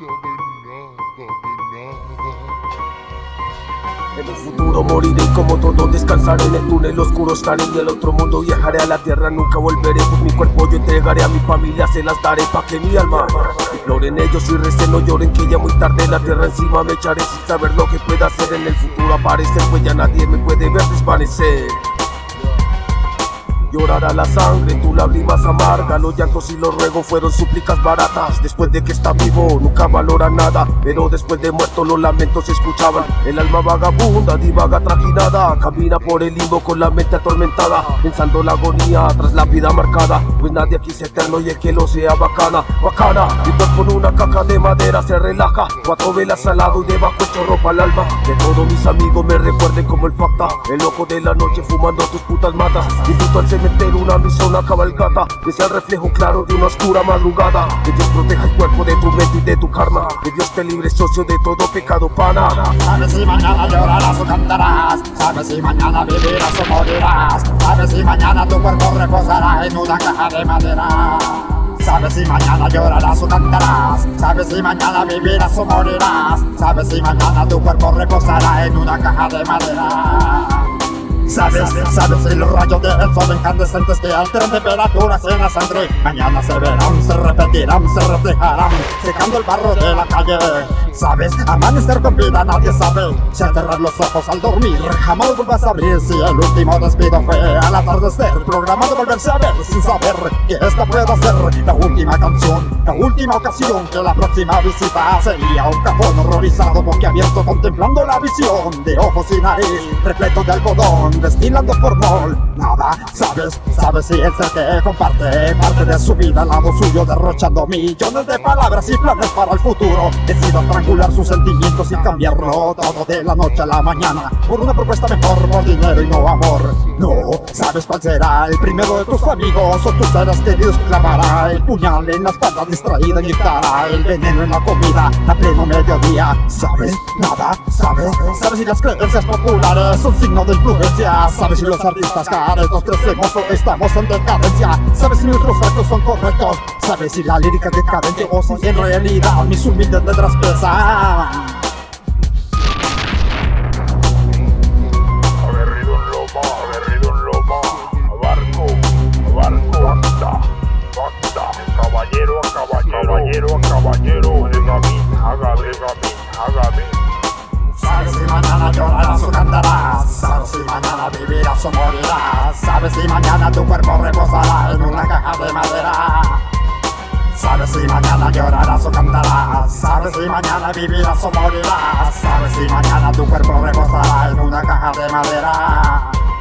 En un futuro moriré como todo, descansaré en el túnel oscuro, estaré en el otro mundo, viajaré a la tierra, nunca volveré, pues mi cuerpo yo entregaré a mi familia, se las daré pa' que mi alma imploren ellos y recen, no lloren que ya muy tarde la tierra encima me echaré sin saber lo que pueda hacer en el futuro aparecer, pues ya nadie me puede ver desvanecer. Llorará la sangre, tu lágrima amarga, los llantos y los ruegos fueron súplicas baratas. Después de que está vivo nunca valora nada, pero después de muerto los lamentos se escuchaban. El alma vagabunda, divaga trajinada, camina por el limbo con la mente atormentada, pensando la agonía tras la vida marcada. Pues nadie aquí es eterno y el que lo sea bacana. Mi cuerpo en una caja de madera se relaja, 4 velas al lado y debajo el chorro pa'l alma. Que todos mis amigos me recuerden como el facta, el loco de la noche fumando tus putas matas. Invito al cementerio una misa, una cabalgata, que sea el reflejo claro de una oscura madrugada. Que Dios proteja el cuerpo de tu mente y de tu karma, que Dios te libre socio de todo pecado pana. Sabes si mañana llorarás o cantarás, sabes si mañana vivirás o morirás, sabes si mañana tu cuerpo reposará en una caja de madera. Sabes si mañana llorarás o cantarás, sabes si mañana vivirás o morirás, sabes si mañana tu cuerpo reposará en una caja de madera. Sabes si los rayos del sol incandescentes que alteran temperaturas en la sangre mañana se verán, se repetirán, se reflejarán, secando el barro de la calle. Sabes, amanecer con vida nadie sabe, si al cerrar los ojos al dormir jamás vuelvas a abrir. Si el último despido fue al atardecer, programado volverse a ver sin saber que esta pueda ser la última canción, la última ocasión, que la próxima visita sería un cajón horrorizado, boquiabierto contemplando la visión de ojos y nariz repleto de algodón, destilando formol. Nada, sabes si el ser que comparte parte de su vida al lado suyo, derrochando millones de palabras y planes para el futuro, decide estrangular sus sentimientos y cambiarlo todo de la noche a la mañana por una propuesta mejor, por dinero y no amor. No sabes cuál será el primero de tus amigos o tus seres queridos que clavará el puñal en la espalda distraída, inyectará el veneno en la comida a pleno mediodía. Sabes, nada, sabes si las creencias populares son signo de influencia, sabes si los artistas caretos crecemos o estamos en decadencia, sabes si nuestros actos son correctos, sabes si la lírica es decadente o si en realidad mis humildes letras pesan. Aguerrido en loma, barco, acta, caballero a caballero, de gamín, hágame. Sabes si mañana llorarás o cantarás, sabes si mañana vivirás o morirás, sabes si mañana tu cuerpo reposará en una caja de madera. Sabes si mañana llorarás o cantarás, sabes si mañana vivirás o morirás, sabes si mañana tu cuerpo reposará en una caja de madera.